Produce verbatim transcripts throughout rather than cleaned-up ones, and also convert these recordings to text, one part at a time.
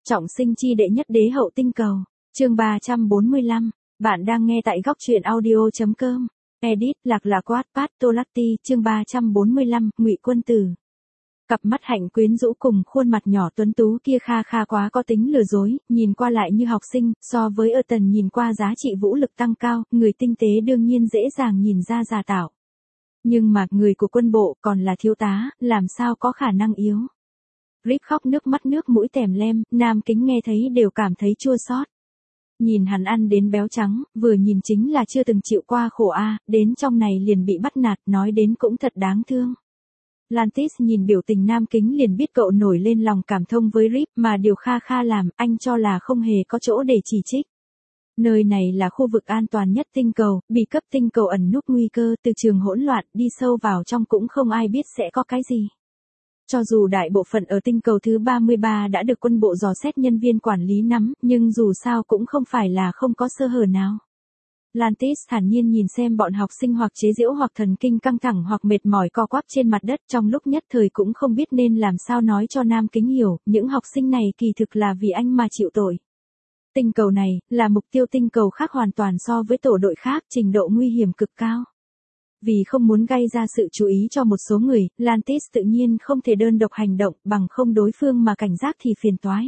Trọng sinh chi đệ nhất đế hậu tinh cầu. Chương ba trăm bốn mươi lăm. Bạn đang nghe tại góc truyện audio chấm com. Edit Lạc Lạc Wattpad Tolatti. Chương ba trăm bốn mươi lăm. Ngụy Quân Tử. Cặp mắt hạnh quyến rũ cùng khuôn mặt nhỏ tuấn tú kia Kha Kha quá có tính lừa dối, nhìn qua lại như học sinh, so với Ơ Tần nhìn qua giá trị vũ lực tăng cao, người tinh tế đương nhiên dễ dàng nhìn ra giả tạo. Nhưng mà người của quân bộ còn là thiếu tá, làm sao có khả năng yếu. Rip khóc nước mắt nước mũi tèm lem, Nam Kính nghe thấy đều cảm thấy chua xót. Nhìn hắn ăn đến béo trắng, vừa nhìn chính là chưa từng chịu qua khổ a, đến trong này liền bị bắt nạt, nói đến cũng thật đáng thương. Lantis nhìn biểu tình Nam Kính liền biết cậu nổi lên lòng cảm thông với Rip, mà điều Kha Kha làm, anh cho là không hề có chỗ để chỉ trích. Nơi này là khu vực an toàn nhất tinh cầu, bị cấp tinh cầu ẩn núp nguy cơ, từ trường hỗn loạn, đi sâu vào trong cũng không ai biết sẽ có cái gì. Cho dù đại bộ phận ở tinh cầu thứ ba mươi ba đã được quân bộ dò xét nhân viên quản lý nắm, nhưng dù sao cũng không phải là không có sơ hở nào. Lantis thản nhiên nhìn xem bọn học sinh hoặc chế giễu hoặc thần kinh căng thẳng hoặc mệt mỏi co quắp trên mặt đất, trong lúc nhất thời cũng không biết nên làm sao nói cho Nam Kính hiểu, những học sinh này kỳ thực là vì anh mà chịu tội. Tinh cầu này, là mục tiêu tinh cầu khác hoàn toàn so với tổ đội khác, trình độ nguy hiểm cực cao. Vì không muốn gây ra sự chú ý cho một số người, Lantis tự nhiên không thể đơn độc hành động, bằng không đối phương mà cảnh giác thì phiền toái.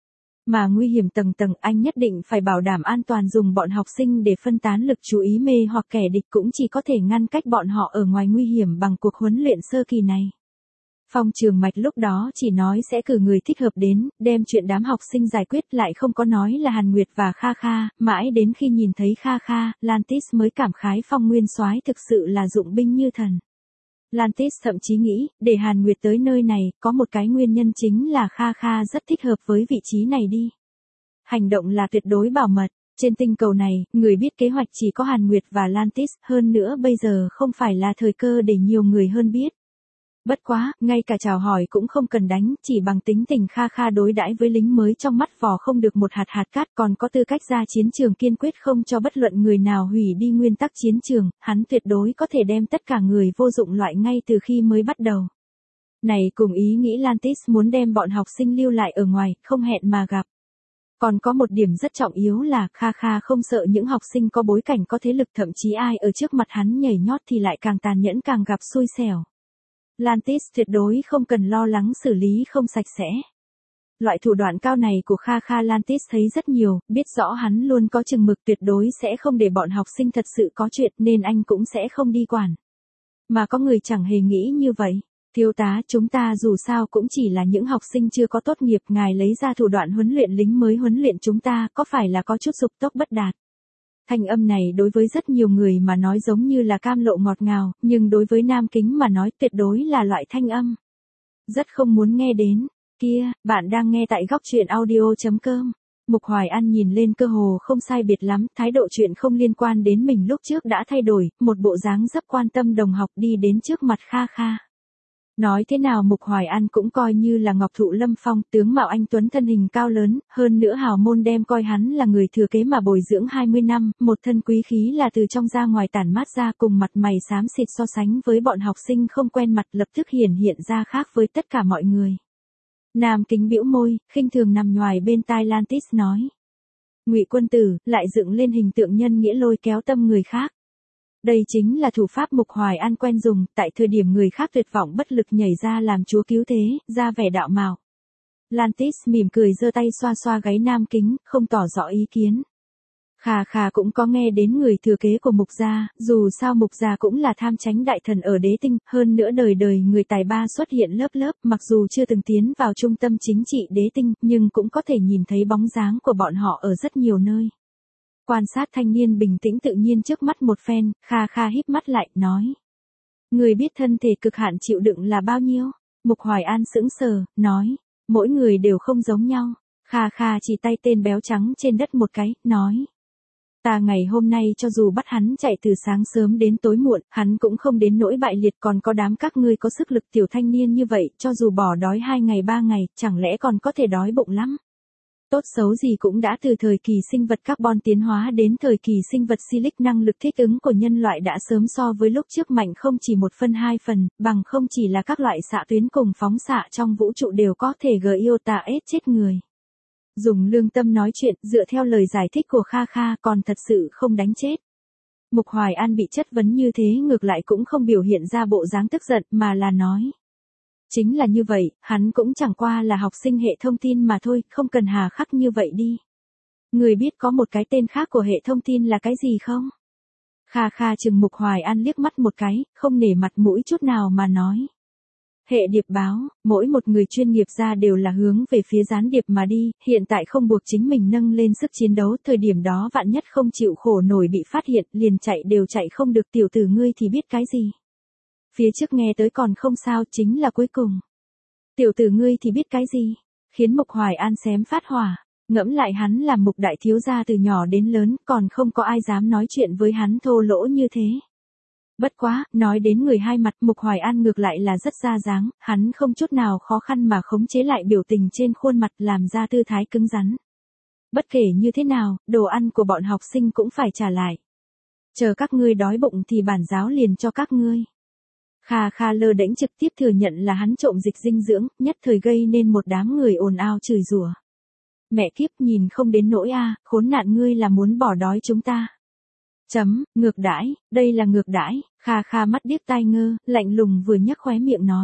Mà nguy hiểm tầng tầng, anh nhất định phải bảo đảm an toàn, dùng bọn học sinh để phân tán lực chú ý mê hoặc kẻ địch cũng chỉ có thể ngăn cách bọn họ ở ngoài nguy hiểm bằng cuộc huấn luyện sơ kỳ này. Phong Trường Mạch lúc đó chỉ nói sẽ cử người thích hợp đến, đem chuyện đám học sinh giải quyết, lại không có nói là Hàn Nguyệt và Kha Kha, mãi đến khi nhìn thấy Kha Kha, Lantis mới cảm khái Phong Nguyên Soái thực sự là dụng binh như thần. Lantis thậm chí nghĩ, để Hàn Nguyệt tới nơi này, có một cái nguyên nhân chính là Kha Kha rất thích hợp với vị trí này đi. Hành động là tuyệt đối bảo mật, trên tinh cầu này, người biết kế hoạch chỉ có Hàn Nguyệt và Lantis, hơn nữa bây giờ không phải là thời cơ để nhiều người hơn biết. Bất quá, ngay cả chào hỏi cũng không cần đánh, chỉ bằng tính tình Kha Kha đối đãi với lính mới trong mắt vò không được một hạt hạt cát, còn có tư cách ra chiến trường, kiên quyết không cho bất luận người nào hủy đi nguyên tắc chiến trường, hắn tuyệt đối có thể đem tất cả người vô dụng loại ngay từ khi mới bắt đầu. Này cùng ý nghĩ Lantis muốn đem bọn học sinh lưu lại ở ngoài, không hẹn mà gặp. Còn có một điểm rất trọng yếu là Kha Kha không sợ những học sinh có bối cảnh có thế lực, thậm chí ai ở trước mặt hắn nhảy nhót thì lại càng tàn nhẫn càng gặp xui xẻo. Lantis tuyệt đối không cần lo lắng xử lý không sạch sẽ. Loại thủ đoạn cao này của Kha Kha Lantis thấy rất nhiều, biết rõ hắn luôn có chừng mực, tuyệt đối sẽ không để bọn học sinh thật sự có chuyện, nên anh cũng sẽ không đi quản. Mà có người chẳng hề nghĩ như vậy. Thiếu tá, chúng ta dù sao cũng chỉ là những học sinh chưa có tốt nghiệp, ngài lấy ra thủ đoạn huấn luyện lính mới huấn luyện chúng ta, có phải là có chút dục tốc bất đạt? Thanh âm này đối với rất nhiều người mà nói giống như là cam lộ ngọt ngào, nhưng đối với Nam Kính mà nói tuyệt đối là loại thanh âm rất không muốn nghe đến. Kia, bạn đang nghe tại góc truyện audio chấm com. Mục Hoài An nhìn lên cơ hồ không sai biệt lắm, thái độ chuyện không liên quan đến mình lúc trước đã thay đổi, một bộ dáng rất quan tâm đồng học đi đến trước mặt Kha Kha. Nói thế nào Mục Hoài An cũng coi như là ngọc thụ lâm phong, tướng mạo anh tuấn, thân hình cao lớn, hơn nữa hào môn đem coi hắn là người thừa kế mà bồi dưỡng hai mươi năm, một thân quý khí là từ trong ra ngoài tản mát ra, cùng mặt mày xám xịt so sánh với bọn học sinh không quen mặt lập tức hiển hiện ra khác với tất cả mọi người. Nam Kính bĩu môi, khinh thường nằm nhoài bên tai Lantis nói. Ngụy Quân Tử, lại dựng lên hình tượng nhân nghĩa lôi kéo tâm người khác. Đây chính là thủ pháp Mục Hoài An quen dùng, tại thời điểm người khác tuyệt vọng bất lực nhảy ra làm chúa cứu thế, ra vẻ đạo mạo. Lantis mỉm cười giơ tay xoa xoa gáy Nam Kính, không tỏ rõ ý kiến. Kha Kha cũng có nghe đến người thừa kế của Mục gia, dù sao Mục gia cũng là tham chánh đại thần ở đế tinh, hơn nữa đời đời người tài ba xuất hiện lớp lớp, mặc dù chưa từng tiến vào trung tâm chính trị đế tinh, nhưng cũng có thể nhìn thấy bóng dáng của bọn họ ở rất nhiều nơi. Quan sát thanh niên bình tĩnh tự nhiên trước mắt một phen, Kha Kha híp mắt lại, nói. Người biết thân thể cực hạn chịu đựng là bao nhiêu? Mục Hoài An sững sờ, nói. Mỗi người đều không giống nhau. Kha Kha chỉ tay tên béo trắng trên đất một cái, nói. Ta ngày hôm nay cho dù bắt hắn chạy từ sáng sớm đến tối muộn, hắn cũng không đến nỗi bại liệt, còn có đám các ngươi có sức lực tiểu thanh niên như vậy, cho dù bỏ đói hai ngày ba ngày, chẳng lẽ còn có thể đói bụng lắm. Tốt xấu gì cũng đã từ thời kỳ sinh vật carbon tiến hóa đến thời kỳ sinh vật silic, năng lực thích ứng của nhân loại đã sớm so với lúc trước mạnh không chỉ một phân hai phần, bằng không chỉ là các loại xạ tuyến cùng phóng xạ trong vũ trụ đều có thể gây iota S chết người. Dùng lương tâm nói chuyện, dựa theo lời giải thích của Kha Kha còn thật sự không đánh chết. Mục Hoài An bị chất vấn như thế ngược lại cũng không biểu hiện ra bộ dáng tức giận mà là nói. Chính là như vậy, hắn cũng chẳng qua là học sinh hệ thông tin mà thôi, không cần hà khắc như vậy đi. Người biết có một cái tên khác của hệ thông tin là cái gì không? Kha Kha chừng Mục Hoài An liếc mắt một cái, không nể mặt mũi chút nào mà nói. Hệ điệp báo, mỗi một người chuyên nghiệp ra đều là hướng về phía gián điệp mà đi, hiện tại không buộc chính mình nâng lên sức chiến đấu, thời điểm đó vạn nhất không chịu khổ nổi bị phát hiện, liền chạy đều chạy không được, tiểu tử ngươi thì biết cái gì. Phía trước nghe tới còn không sao, chính là cuối cùng. Tiểu tử ngươi thì biết cái gì, khiến Mục Hoài An xém phát hỏa, ngẫm lại hắn là Mục đại thiếu gia từ nhỏ đến lớn, còn không có ai dám nói chuyện với hắn thô lỗ như thế. Bất quá, nói đến người hai mặt, Mục Hoài An ngược lại là rất ra dáng, hắn không chút nào khó khăn mà khống chế lại biểu tình trên khuôn mặt làm ra tư thái cứng rắn. Bất kể như thế nào, đồ ăn của bọn học sinh cũng phải trả lại. Chờ các ngươi đói bụng thì bản giáo liền cho các ngươi. Kha Kha lơ đễnh trực tiếp thừa nhận là hắn trộm dịch dinh dưỡng, nhất thời gây nên một đám người ồn ào chửi rủa. Mẹ kiếp, nhìn không đến nỗi a, khốn nạn, ngươi là muốn bỏ đói chúng ta. Chấm, ngược đãi, đây là ngược đãi. Kha Kha mắt điếc tai ngơ, lạnh lùng vừa nhấc khóe miệng nói.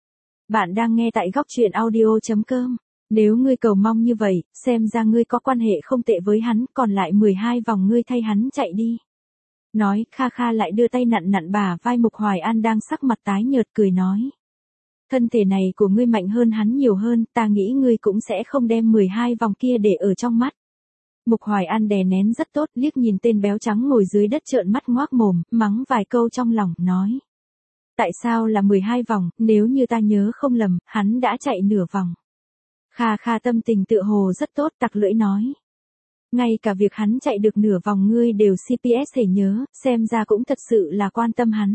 Bạn đang nghe tại góc truyện audio chấm com. Nếu ngươi cầu mong như vậy, xem ra ngươi có quan hệ không tệ với hắn, còn lại mười hai vòng ngươi thay hắn chạy đi. Nói, Kha Kha lại đưa tay nặn nặn bả vai Mục Hoài An đang sắc mặt tái nhợt, cười nói. Thân thể này của ngươi mạnh hơn hắn nhiều hơn, ta nghĩ ngươi cũng sẽ không đem mười hai vòng kia để ở trong mắt. Mục Hoài An đè nén rất tốt, liếc nhìn tên béo trắng ngồi dưới đất trợn mắt ngoác mồm, mắng vài câu trong lòng, nói. Tại sao là mười hai vòng, nếu như ta nhớ không lầm, hắn đã chạy nửa vòng. Kha Kha tâm tình tựa hồ rất tốt, tặc lưỡi nói. Ngay cả việc hắn chạy được nửa vòng ngươi đều xê pê ét hề nhớ, xem ra cũng thật sự là quan tâm hắn.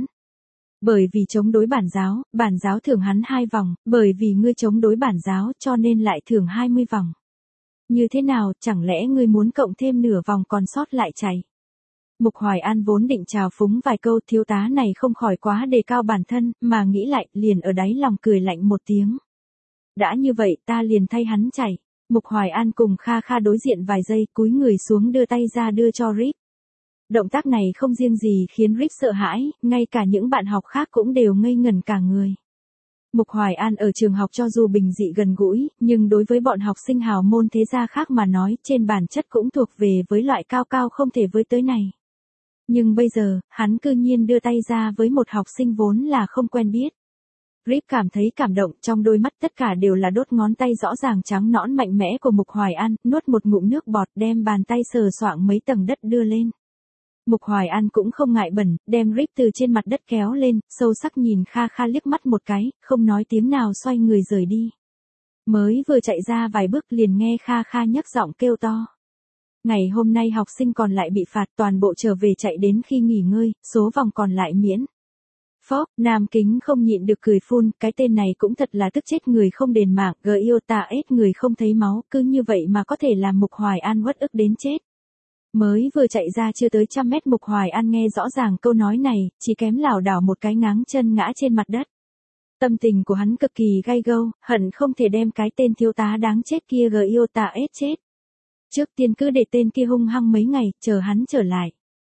Bởi vì chống đối bản giáo, bản giáo thưởng hắn hai vòng, bởi vì ngươi chống đối bản giáo cho nên lại thưởng hai mươi vòng. Như thế nào, chẳng lẽ ngươi muốn cộng thêm nửa vòng còn sót lại chạy? Mục Hoài An vốn định trào phúng vài câu, thiếu tá này không khỏi quá đề cao bản thân, mà nghĩ lại, liền ở đáy lòng cười lạnh một tiếng. Đã như vậy, ta liền thay hắn chạy. Mục Hoài An cùng Kha Kha đối diện vài giây, cúi người xuống đưa tay ra đưa cho Rip. Động tác này không riêng gì khiến Rip sợ hãi, ngay cả những bạn học khác cũng đều ngây ngẩn cả người. Mục Hoài An ở trường học cho dù bình dị gần gũi, nhưng đối với bọn học sinh hào môn thế gia khác mà nói, trên bản chất cũng thuộc về với loại cao cao không thể với tới này. Nhưng bây giờ, hắn cư nhiên đưa tay ra với một học sinh vốn là không quen biết. Rip cảm thấy cảm động, trong đôi mắt tất cả đều là đốt ngón tay rõ ràng trắng nõn mạnh mẽ của Mục Hoài An, nuốt một ngụm nước bọt, đem bàn tay sờ soạng mấy tầng đất đưa lên. Mục Hoài An cũng không ngại bẩn, đem Rip từ trên mặt đất kéo lên, sâu sắc nhìn Kha Kha liếc mắt một cái, không nói tiếng nào xoay người rời đi. Mới vừa chạy ra vài bước liền nghe Kha Kha nhấc giọng kêu to. Ngày hôm nay học sinh còn lại bị phạt, toàn bộ trở về chạy đến khi nghỉ ngơi, số vòng còn lại miễn. Phóp, Nam Kính không nhịn được cười phun, cái tên này cũng thật là tức chết người không đền mạng, gờ yêu ta ết người không thấy máu, cứ như vậy mà có thể làm Mục Hoài An uất ức đến chết. Mới vừa chạy ra chưa tới trăm mét, Mục Hoài An nghe rõ ràng câu nói này, chỉ kém lảo đảo một cái ngáng chân ngã trên mặt đất. Tâm tình của hắn cực kỳ gay gâu, hận không thể đem cái tên thiếu tá đáng chết kia gờ yêu ta ết chết. Trước tiên cứ để tên kia hung hăng mấy ngày, chờ hắn trở lại.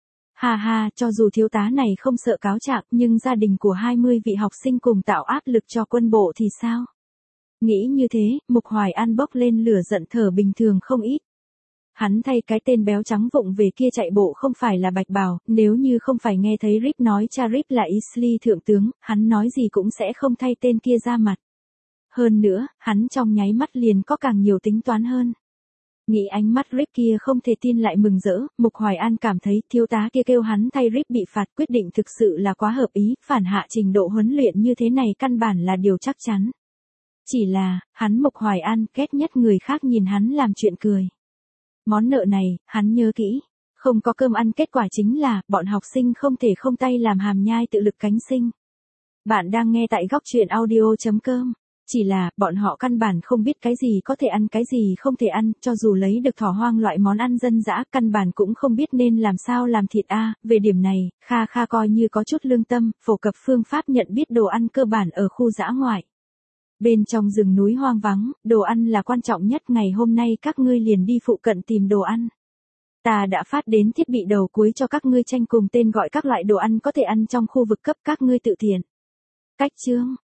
Hà hà, cho dù thiếu tá này không sợ cáo trạng, nhưng gia đình của hai mươi vị học sinh cùng tạo áp lực cho quân bộ thì sao? Nghĩ như thế, Mục Hoài An bốc lên lửa giận thở bình thường không ít. Hắn thay cái tên béo trắng vụng về kia chạy bộ không phải là Bạch Bào, nếu như không phải nghe thấy Rip nói cha Rip là Isli thượng tướng, hắn nói gì cũng sẽ không thay tên kia ra mặt. Hơn nữa, hắn trong nháy mắt liền có càng nhiều tính toán hơn. Nghĩ ánh mắt Rip kia không thể tin lại mừng rỡ, Mục Hoài An cảm thấy thiếu tá kia kêu hắn thay Rip bị phạt, quyết định thực sự là quá hợp ý, phản hạ trình độ huấn luyện như thế này căn bản là điều chắc chắn. Chỉ là, hắn Mục Hoài An ghét nhất người khác nhìn hắn làm chuyện cười. Món nợ này, hắn nhớ kỹ. Không có cơm ăn, kết quả chính là, bọn học sinh không thể không tay làm hàm nhai tự lực cánh sinh. Bạn đang nghe tại góc truyện audio chấm com. Chỉ là, bọn họ căn bản không biết cái gì có thể ăn cái gì không thể ăn, cho dù lấy được thỏ hoang loại món ăn dân dã, căn bản cũng không biết nên làm sao làm thịt a. Về điểm này, Kha Kha coi như có chút lương tâm, phổ cập phương pháp nhận biết đồ ăn cơ bản ở khu dã ngoại. Bên trong rừng núi hoang vắng, đồ ăn là quan trọng nhất, ngày hôm nay các ngươi liền đi phụ cận tìm đồ ăn. Ta đã phát đến thiết bị đầu cuối cho các ngươi tranh cùng tên gọi các loại đồ ăn có thể ăn trong khu vực cấp, các ngươi tự thiện. Cách chương